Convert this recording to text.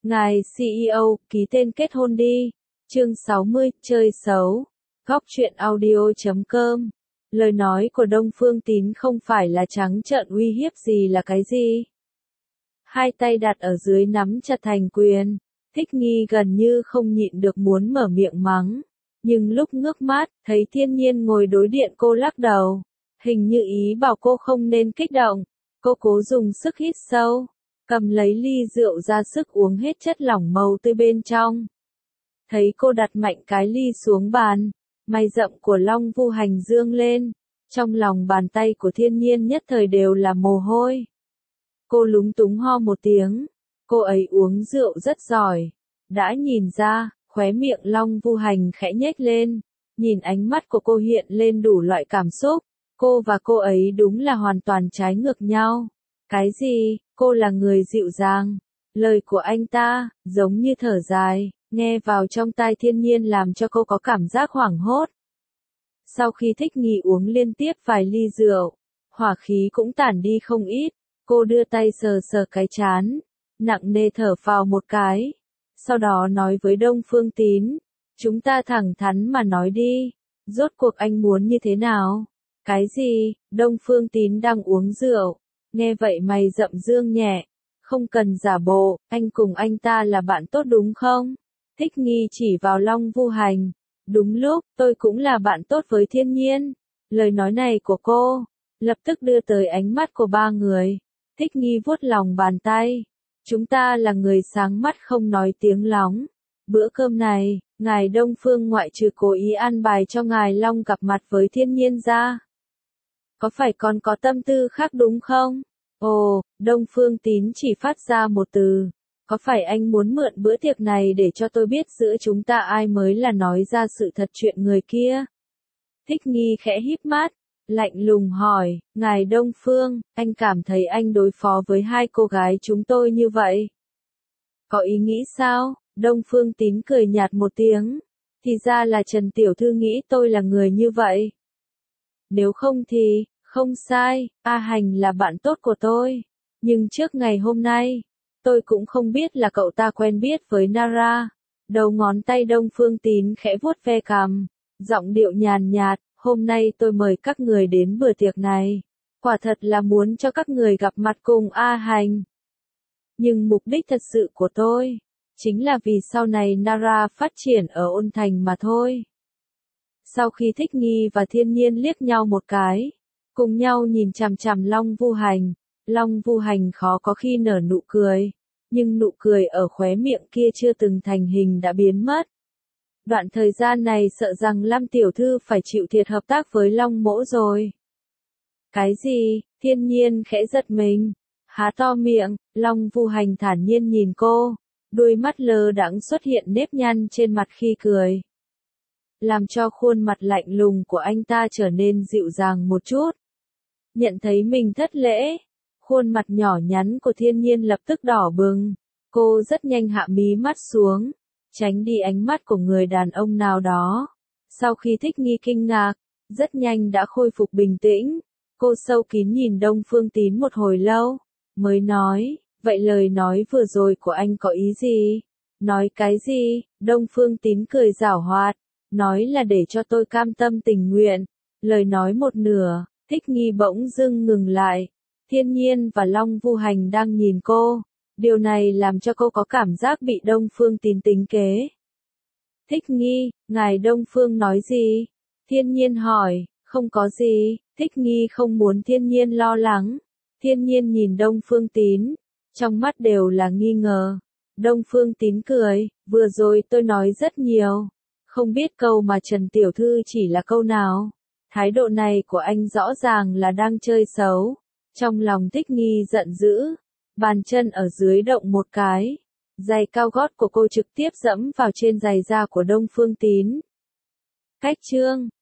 Ngài CEO, ký tên kết hôn đi. Chương 60, chơi xấu. Góc truyện audio.com. Lời nói của Đông Phương Tín không phải là trắng trợn uy hiếp gì là cái gì. Hai tay đặt ở dưới nắm chặt thành quyền. Thích Nghi gần như không nhịn được muốn mở miệng mắng. Nhưng lúc ngước mắt, thấy Thiên Nhiên ngồi đối diện cô lắc đầu. Hình như ý bảo cô không nên kích động. Cô cố dùng sức hít sâu. Cầm lấy ly rượu ra sức uống hết chất lỏng màu tươi bên trong. Thấy cô đặt mạnh cái ly xuống bàn. Mày rậm của Long Vu Hành dương lên. Trong lòng bàn tay của Thiên Nhiên nhất thời đều là mồ hôi. Cô lúng túng ho một tiếng. Cô ấy uống rượu rất giỏi. Đã nhìn ra, khóe miệng Long Vu Hành khẽ nhếch lên. Nhìn ánh mắt của cô hiện lên đủ loại cảm xúc. Cô và cô ấy đúng là hoàn toàn trái ngược nhau. Cái gì, cô là người dịu dàng. Lời của anh ta, giống như thở dài, nghe vào trong tai Thiên Nhiên làm cho cô có cảm giác hoảng hốt. Sau khi Thích Nghi uống liên tiếp vài ly rượu, hỏa khí cũng tản đi không ít. Cô đưa tay sờ sờ cái trán, nặng nề thở phào một cái. Sau đó nói với Đông Phương Tín, chúng ta thẳng thắn mà nói đi, rốt cuộc anh muốn như thế nào? Cái gì? Đông Phương Tín đang uống rượu, nghe vậy mày rậm dương nhẹ, không cần giả bộ, anh cùng anh ta là bạn tốt đúng không? Thích Nghi chỉ vào Long Vu Hành, đúng lúc, tôi cũng là bạn tốt với Thiên Nhiên. Lời nói này của cô, lập tức đưa tới ánh mắt của ba người. Thích Nghi vuốt lòng bàn tay. Chúng ta là người sáng mắt không nói tiếng lóng. Bữa cơm này, ngài Đông Phương ngoại trừ cố ý an bài cho ngài Long gặp mặt với Thiên Nhiên ra. Có phải còn có tâm tư khác đúng không? Ồ, Đông Phương Tín chỉ phát ra một từ. Có phải anh muốn mượn bữa tiệc này để cho tôi biết giữa chúng ta ai mới là nói ra sự thật chuyện người kia? Thích Nghi khẽ híp mắt, lạnh lùng hỏi, ngài Đông Phương, anh cảm thấy anh đối phó với hai cô gái chúng tôi như vậy? Có ý nghĩ sao? Đông Phương Tín cười nhạt một tiếng. Thì ra là Trần Tiểu Thư nghĩ tôi là người như vậy. Nếu không thì, không sai, A Hành là bạn tốt của tôi. Nhưng trước ngày hôm nay, tôi cũng không biết là cậu ta quen biết với Nara. Đầu ngón tay Đông Phương Tín khẽ vuốt ve cằm, giọng điệu nhàn nhạt, hôm nay tôi mời các người đến bữa tiệc này. Quả thật là muốn cho các người gặp mặt cùng A Hành. Nhưng mục đích thật sự của tôi, chính là vì sau này Nara phát triển ở Ôn Thành mà thôi. Sau khi Thích Nghi và Thiên Nhiên liếc nhau một cái, cùng nhau nhìn chằm chằm Long Vu Hành, Long Vu Hành khó có khi nở nụ cười, nhưng nụ cười ở khóe miệng kia chưa từng thành hình đã biến mất. Đoạn thời gian này sợ rằng Lâm Tiểu Thư phải chịu thiệt hợp tác với Long Mỗ rồi. Cái gì? Thiên Nhiên khẽ giật mình, há to miệng, Long Vu Hành thản nhiên nhìn cô, đôi mắt lơ đãng xuất hiện nếp nhăn trên mặt khi cười. Làm cho khuôn mặt lạnh lùng của anh ta trở nên dịu dàng một chút. Nhận thấy mình thất lễ, khuôn mặt nhỏ nhắn của Thiên Nhiên lập tức đỏ bừng. Cô rất nhanh hạ mí mắt xuống, tránh đi ánh mắt của người đàn ông nào đó. Sau khi Thích Nghi kinh ngạc, rất nhanh đã khôi phục bình tĩnh. Cô sâu kín nhìn Đông Phương Tín một hồi lâu, mới nói, vậy lời nói vừa rồi của anh có ý gì? Nói cái gì? Đông Phương Tín cười giảo hoạt, nói là để cho tôi cam tâm tình nguyện. Lời nói một nửa, Thích Nghi bỗng dưng ngừng lại. Thiên Nhiên và Long Vu Hành đang nhìn cô. Điều này làm cho cô có cảm giác bị Đông Phương Tín tính kế. Thích Nghi, ngài Đông Phương nói gì? Thiên Nhiên hỏi, không có gì. Thích Nghi không muốn Thiên Nhiên lo lắng. Thiên Nhiên nhìn Đông Phương Tín, trong mắt đều là nghi ngờ. Đông Phương Tín cười, vừa rồi tôi nói rất nhiều. Không biết câu mà Trần Tiểu Thư chỉ là câu nào. Thái độ này của anh rõ ràng là đang chơi xấu. Trong lòng Thích Nghi giận dữ, bàn chân ở dưới động một cái. Giày cao gót của cô trực tiếp dẫm vào trên giày da của Đông Phương Tín. Cách chương